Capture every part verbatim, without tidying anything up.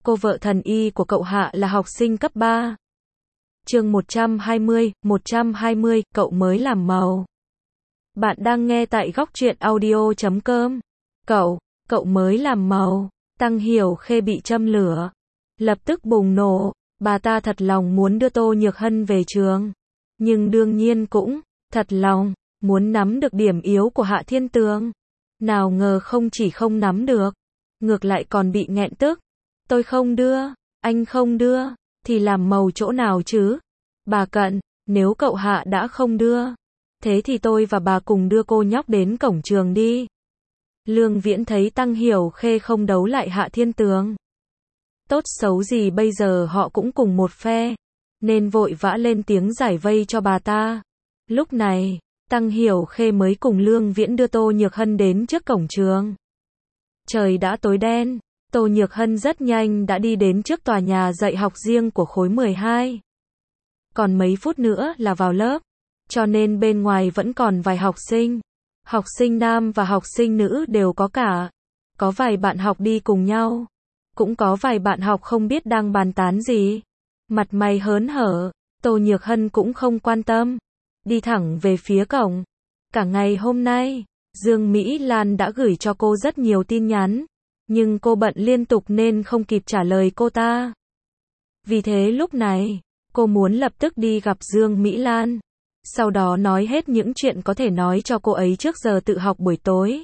cô vợ thần y của cậu Hạ là học sinh cấp ba. Chương một trăm hai mươi, một trăm hai mươi, cậu mới làm màu. Bạn đang nghe tại góc truyện audio chấm com. Cậu, cậu mới làm màu. Tăng Hiểu Khê bị châm lửa. Lập tức bùng nổ. Bà ta thật lòng muốn đưa Tô Nhược Hân về trường. Nhưng đương nhiên cũng, thật lòng, muốn nắm được điểm yếu của Hạ Thiên Tường. Nào ngờ không chỉ không nắm được, ngược lại còn bị nghẹn tức. Tôi không đưa, anh không đưa, thì làm màu chỗ nào chứ? Bà Cận, nếu cậu Hạ đã không đưa, thế thì tôi và bà cùng đưa cô nhóc đến cổng trường đi. Lương Viễn thấy Tăng Hiểu Khê không đấu lại Hạ Thiên Tường. Tốt xấu gì bây giờ họ cũng cùng một phe, nên vội vã lên tiếng giải vây cho bà ta. Lúc này, Tăng Hiểu Khê mới cùng Lương Viễn đưa Tô Nhược Hân đến trước cổng trường. Trời đã tối đen, Tô Nhược Hân rất nhanh đã đi đến trước tòa nhà dạy học riêng của khối mười hai. Còn mấy phút nữa là vào lớp, cho nên bên ngoài vẫn còn vài học sinh. Học sinh nam và học sinh nữ đều có cả. Có vài bạn học đi cùng nhau. Cũng có vài bạn học không biết đang bàn tán gì. Mặt mày hớn hở, Tô Nhược Hân cũng không quan tâm. Đi thẳng về phía cổng. Cả ngày hôm nay, Dương Mỹ Lan đã gửi cho cô rất nhiều tin nhắn. Nhưng cô bận liên tục nên không kịp trả lời cô ta. Vì thế lúc này, cô muốn lập tức đi gặp Dương Mỹ Lan. Sau đó nói hết những chuyện có thể nói cho cô ấy trước giờ tự học buổi tối.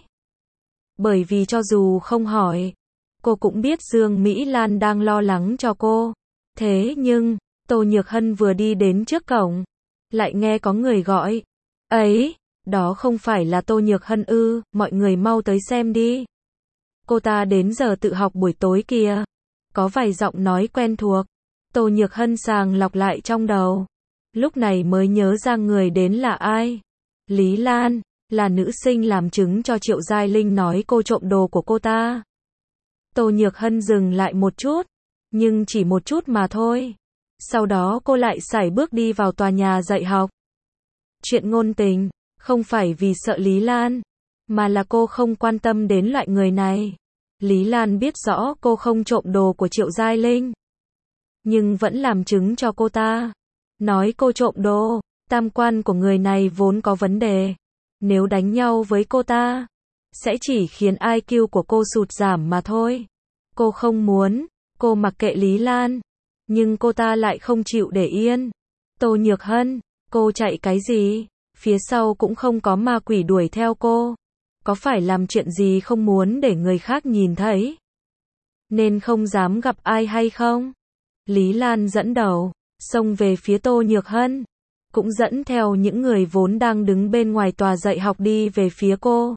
Bởi vì cho dù không hỏi, cô cũng biết Dương Mỹ Lan đang lo lắng cho cô. Thế nhưng, Tô Nhược Hân vừa đi đến trước cổng, lại nghe có người gọi. Ấy, đó không phải là Tô Nhược Hân ư, mọi người mau tới xem đi. Cô ta đến giờ tự học buổi tối kìa. Có vài giọng nói quen thuộc. Tô Nhược Hân sàng lọc lại trong đầu. Lúc này mới nhớ ra người đến là ai. Lý Lan, là nữ sinh làm chứng cho Triệu Giai Linh nói cô trộm đồ của cô ta. Tô Nhược Hân dừng lại một chút, nhưng chỉ một chút mà thôi. Sau đó cô lại sải bước đi vào tòa nhà dạy học. Chuyện ngôn tình, không phải vì sợ Lý Lan, mà là cô không quan tâm đến loại người này. Lý Lan biết rõ cô không trộm đồ của Triệu Giai Linh, nhưng vẫn làm chứng cho cô ta. Nói cô trộm đồ, tam quan của người này vốn có vấn đề. Nếu đánh nhau với cô ta, sẽ chỉ khiến i kiu của cô sụt giảm mà thôi. Cô không muốn, cô mặc kệ Lý Lan, nhưng cô ta lại không chịu để yên. Tô Nhược Hân, cô chạy cái gì? Phía sau cũng không có ma quỷ đuổi theo cô. Có phải làm chuyện gì không muốn để người khác nhìn thấy, nên không dám gặp ai hay không? Lý Lan dẫn đầu, xông về phía Tô Nhược Hân, cũng dẫn theo những người vốn đang đứng bên ngoài tòa dạy học đi về phía cô.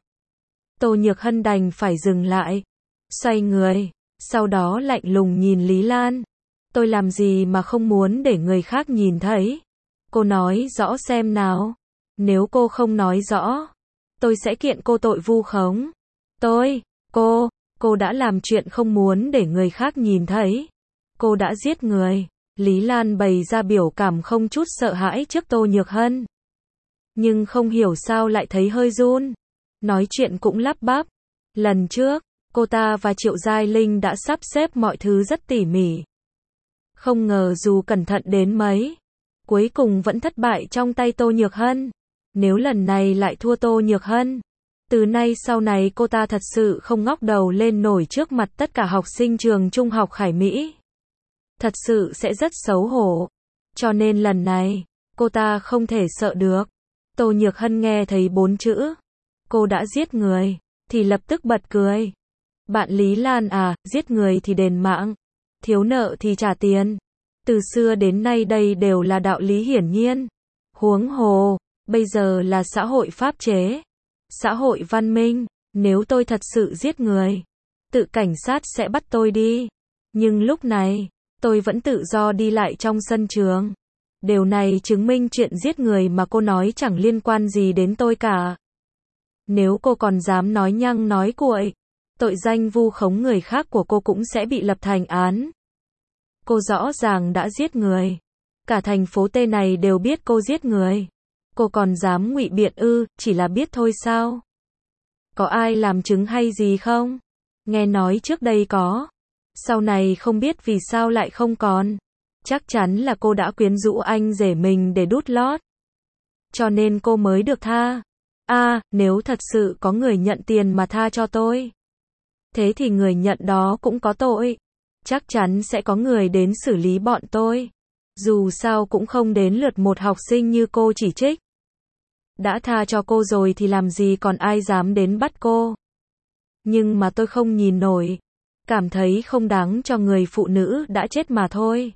Tô Nhược Hân đành phải dừng lại, xoay người, sau đó lạnh lùng nhìn Lý Lan. Tôi làm gì mà không muốn để người khác nhìn thấy? Cô nói rõ xem nào. Nếu cô không nói rõ, tôi sẽ kiện cô tội vu khống. Tôi, cô, cô đã làm chuyện không muốn để người khác nhìn thấy. Cô đã giết người. Lý Lan bày ra biểu cảm không chút sợ hãi trước Tô Nhược Hân. Nhưng không hiểu sao lại thấy hơi run. Nói chuyện cũng lắp bắp. Lần trước, cô ta và Triệu Giai Linh đã sắp xếp mọi thứ rất tỉ mỉ. Không ngờ dù cẩn thận đến mấy, cuối cùng vẫn thất bại trong tay Tô Nhược Hân. Nếu lần này lại thua Tô Nhược Hân, từ nay sau này cô ta thật sự không ngóc đầu lên nổi trước mặt tất cả học sinh trường trung học Khải Mỹ. Thật sự sẽ rất xấu hổ. Cho nên lần này, cô ta không thể sợ được. Tô Nhược Hân nghe thấy bốn chữ, cô đã giết người, thì lập tức bật cười. Bạn Lý Lan à, giết người thì đền mạng, thiếu nợ thì trả tiền. Từ xưa đến nay đây đều là đạo lý hiển nhiên. Huống hồ, bây giờ là xã hội pháp chế, xã hội văn minh. Nếu tôi thật sự giết người, tự cảnh sát sẽ bắt tôi đi. Nhưng lúc này, tôi vẫn tự do đi lại trong sân trường. Điều này chứng minh chuyện giết người mà cô nói chẳng liên quan gì đến tôi cả. Nếu cô còn dám nói nhăng nói cuội, tội danh vu khống người khác của cô cũng sẽ bị lập thành án. Cô rõ ràng đã giết người. Cả thành phố T này đều biết cô giết người. Cô còn dám ngụy biện ư, chỉ là biết thôi sao? Có ai làm chứng hay gì không? Nghe nói trước đây có Sau này không biết vì sao lại không còn. Chắc chắn là cô đã quyến rũ anh rể mình để đút lót. Cho nên cô mới được tha. À, nếu thật sự có người nhận tiền mà tha cho tôi, thế thì người nhận đó cũng có tội. Chắc chắn sẽ có người đến xử lý bọn tôi. Dù sao cũng không đến lượt một học sinh như cô chỉ trích. Đã tha cho cô rồi thì làm gì còn ai dám đến bắt cô. Nhưng mà tôi không nhìn nổi. Cảm thấy không đáng cho người phụ nữ đã chết mà thôi.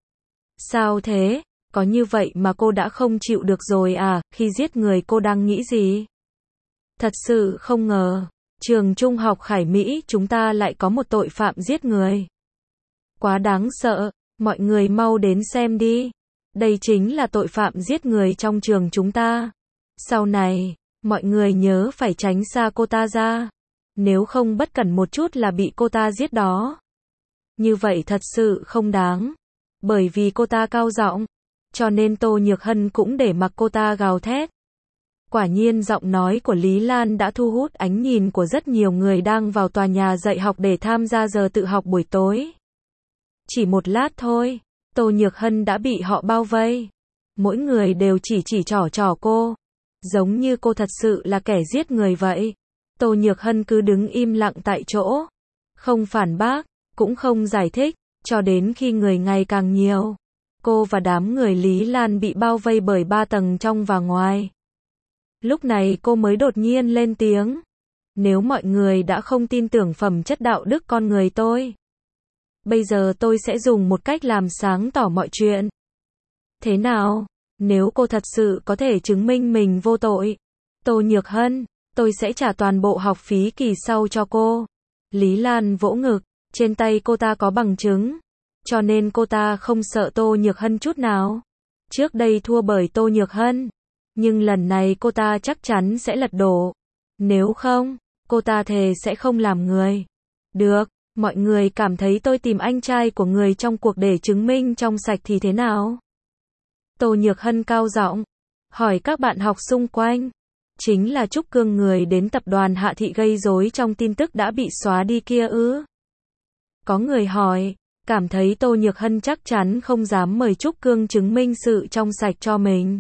Sao thế? Có như vậy mà cô đã không chịu được rồi à? Khi giết người cô đang nghĩ gì? Thật sự không ngờ. Trường trung học Khải Mỹ chúng ta lại có một tội phạm giết người. Quá đáng sợ. Mọi người mau đến xem đi. Đây chính là tội phạm giết người trong trường chúng ta. Sau này, mọi người nhớ phải tránh xa cô ta ra. Nếu không bất cẩn một chút là bị cô ta giết đó. Như vậy thật sự không đáng. Bởi vì cô ta cao giọng, cho nên Tô Nhược Hân cũng để mặc cô ta gào thét. Quả nhiên giọng nói của Lý Lan đã thu hút ánh nhìn của rất nhiều người đang vào tòa nhà dạy học để tham gia giờ tự học buổi tối. Chỉ một lát thôi, Tô Nhược Hân đã bị họ bao vây. Mỗi người đều chỉ chỉ trỏ trỏ cô. Giống như cô thật sự là kẻ giết người vậy. Tô Nhược Hân cứ đứng im lặng tại chỗ. Không phản bác, cũng không giải thích, cho đến khi người ngày càng nhiều. Cô và đám người Lý Lan bị bao vây bởi ba tầng trong và ngoài. Lúc này cô mới đột nhiên lên tiếng. Nếu mọi người đã không tin tưởng phẩm chất đạo đức con người tôi, bây giờ tôi sẽ dùng một cách làm sáng tỏ mọi chuyện. Thế nào? Nếu cô thật sự có thể chứng minh mình vô tội, Tô Nhược Hân, tôi sẽ trả toàn bộ học phí kỳ sau cho cô. Lý Lan vỗ ngực, trên tay cô ta có bằng chứng. Cho nên cô ta không sợ Tô Nhược Hân chút nào. Trước đây thua bởi Tô Nhược Hân. Nhưng lần này cô ta chắc chắn sẽ lật đổ. Nếu không, cô ta thề sẽ không làm người. Được, mọi người cảm thấy tôi tìm anh trai của người trong cuộc để chứng minh trong sạch thì thế nào? Tô Nhược Hân cao giọng, hỏi các bạn học xung quanh. Chính là Trúc Cương người đến tập đoàn Hạ Thị gây rối trong tin tức đã bị xóa đi kia ư? Có người hỏi, cảm thấy Tô Nhược Hân chắc chắn không dám mời Trúc Cương chứng minh sự trong sạch cho mình.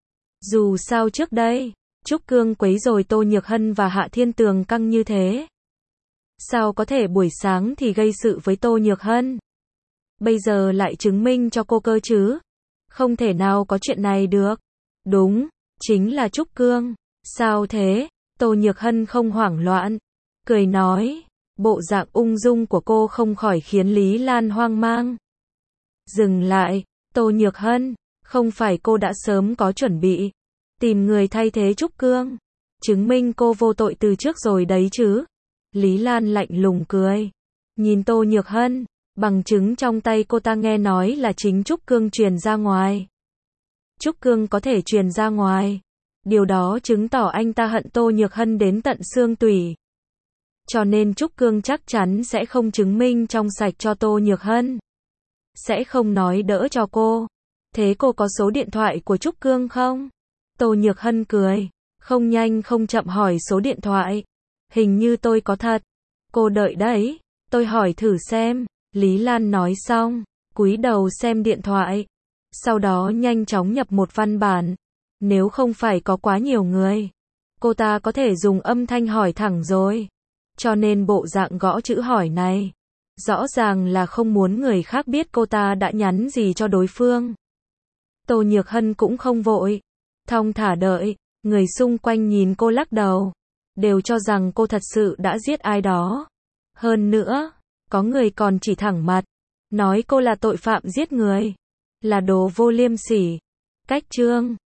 Dù sao trước đây, Trúc Cương quấy rối Tô Nhược Hân và Hạ Thiên Tường căng như thế. Sao có thể buổi sáng thì gây sự với Tô Nhược Hân? Bây giờ lại chứng minh cho cô cơ chứ? Không thể nào có chuyện này được. Đúng, chính là Trúc Cương. Sao thế? Tô Nhược Hân không hoảng loạn. Cười nói, bộ dạng ung dung của cô không khỏi khiến Lý Lan hoang mang. Dừng lại, Tô Nhược Hân, không phải cô đã sớm có chuẩn bị tìm người thay thế Trúc Cương, chứng minh cô vô tội từ trước rồi đấy chứ? Lý Lan lạnh lùng cười, nhìn Tô Nhược Hân, bằng chứng trong tay cô ta nghe nói là chính Trúc Cương truyền ra ngoài. Trúc Cương có thể truyền ra ngoài, điều đó chứng tỏ anh ta hận Tô Nhược Hân đến tận xương tủy. Cho nên Trúc Cương chắc chắn sẽ không chứng minh trong sạch cho Tô Nhược Hân. Sẽ không nói đỡ cho cô. Thế cô có số điện thoại của Trúc Cương không? Tô Nhược Hân cười, không nhanh không chậm hỏi số điện thoại. Hình như tôi có thật. Cô đợi đấy, tôi hỏi thử xem. Lý Lan nói xong, cúi đầu xem điện thoại. Sau đó nhanh chóng nhập một văn bản. Nếu không phải có quá nhiều người, cô ta có thể dùng âm thanh hỏi thẳng rồi. Cho nên bộ dạng gõ chữ hỏi này, rõ ràng là không muốn người khác biết cô ta đã nhắn gì cho đối phương. Tô Nhược Hân cũng không vội, thong thả đợi, người xung quanh nhìn cô lắc đầu, đều cho rằng cô thật sự đã giết ai đó. Hơn nữa, có người còn chỉ thẳng mặt, nói cô là tội phạm giết người, là đồ vô liêm sỉ. Cách chương